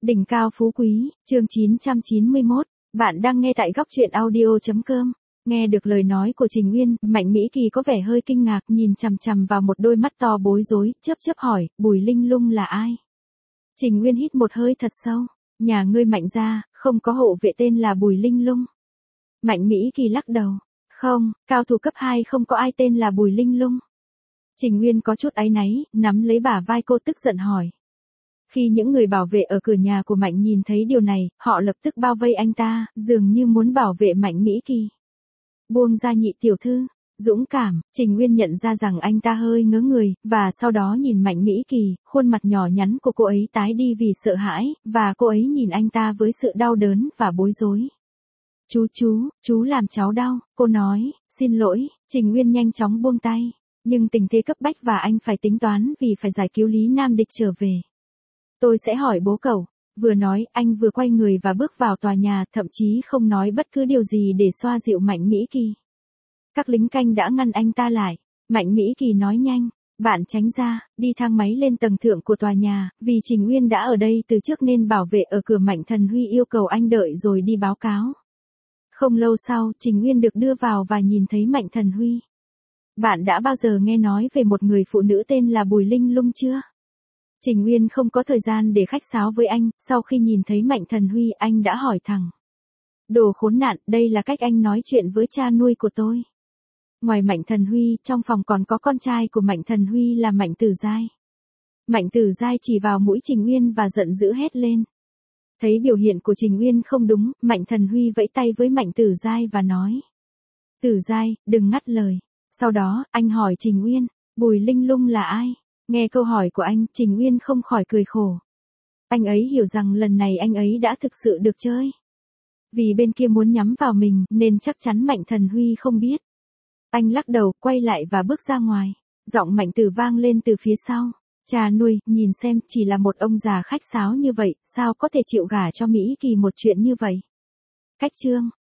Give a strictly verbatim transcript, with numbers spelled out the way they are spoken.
Đỉnh cao phú quý, chương chín trăm chín mươi mốt, bạn đang nghe tại góc truyện audio.com. Nghe được lời nói của Trình Uyên, Mạnh Mỹ Kỳ có vẻ hơi kinh ngạc nhìn chằm chằm vào một đôi mắt to bối rối, chớp chớp hỏi, Bùi Linh Lung là ai? Trình Uyên hít một hơi thật sâu, nhà ngươi Mạnh gia, không có hộ vệ tên là Bùi Linh Lung. Mạnh Mỹ Kỳ lắc đầu, không, cao thủ cấp hai không có ai tên là Bùi Linh Lung. Trình Uyên có chút áy náy, nắm lấy bả vai cô tức giận hỏi. Khi những người bảo vệ ở cửa nhà của Mạnh nhìn thấy điều này, họ lập tức bao vây anh ta, dường như muốn bảo vệ Mạnh Mỹ Kỳ. Buông ra nhị tiểu thư, dũng cảm, Trình Uyên nhận ra rằng anh ta hơi ngớ người, và sau đó nhìn Mạnh Mỹ Kỳ, khuôn mặt nhỏ nhắn của cô ấy tái đi vì sợ hãi, và cô ấy nhìn anh ta với sự đau đớn và bối rối. Chú chú, chú làm cháu đau, cô nói, xin lỗi, Trình Uyên nhanh chóng buông tay, nhưng tình thế cấp bách và anh phải tính toán vì phải giải cứu Lý Nam Địch trở về. Tôi sẽ hỏi bố cậu, vừa nói anh vừa quay người và bước vào tòa nhà, thậm chí không nói bất cứ điều gì để xoa dịu Mạnh Mỹ Kỳ. Các lính canh đã ngăn anh ta lại, Mạnh Mỹ Kỳ nói nhanh, bạn tránh ra, đi thang máy lên tầng thượng của tòa nhà, vì Trình Uyên đã ở đây từ trước nên bảo vệ ở cửa Mạnh Thần Huy yêu cầu anh đợi rồi đi báo cáo. Không lâu sau, Trình Uyên được đưa vào và nhìn thấy Mạnh Thần Huy. Bạn đã bao giờ nghe nói về một người phụ nữ tên là Bùi Linh Lung chưa? Trình Uyên không có thời gian để khách sáo với anh, sau khi nhìn thấy Mạnh Thần Huy anh đã hỏi thẳng. Đồ khốn nạn, đây là cách anh nói chuyện với cha nuôi của tôi. Ngoài Mạnh Thần Huy, trong phòng còn có con trai của Mạnh Thần Huy là Mạnh Tử Giai. Mạnh Tử Giai chỉ vào mũi Trình Uyên và giận dữ hét lên. Thấy biểu hiện của Trình Uyên không đúng, Mạnh Thần Huy vẫy tay với Mạnh Tử Giai và nói. Tử Giai, đừng ngắt lời. Sau đó, anh hỏi Trình Uyên, Bùi Linh Lung là ai? Nghe câu hỏi của anh, Trình Uyên không khỏi cười khổ. Anh ấy hiểu rằng lần này anh ấy đã thực sự được chơi. Vì bên kia muốn nhắm vào mình, nên chắc chắn Mạnh Thần Huy không biết. Anh lắc đầu, quay lại và bước ra ngoài. Giọng Mạnh Tử vang lên từ phía sau. Cha nuôi, nhìn xem, chỉ là một ông già khách sáo như vậy, sao có thể chịu gả cho Mỹ Kỳ một chuyện như vậy? Cách chương,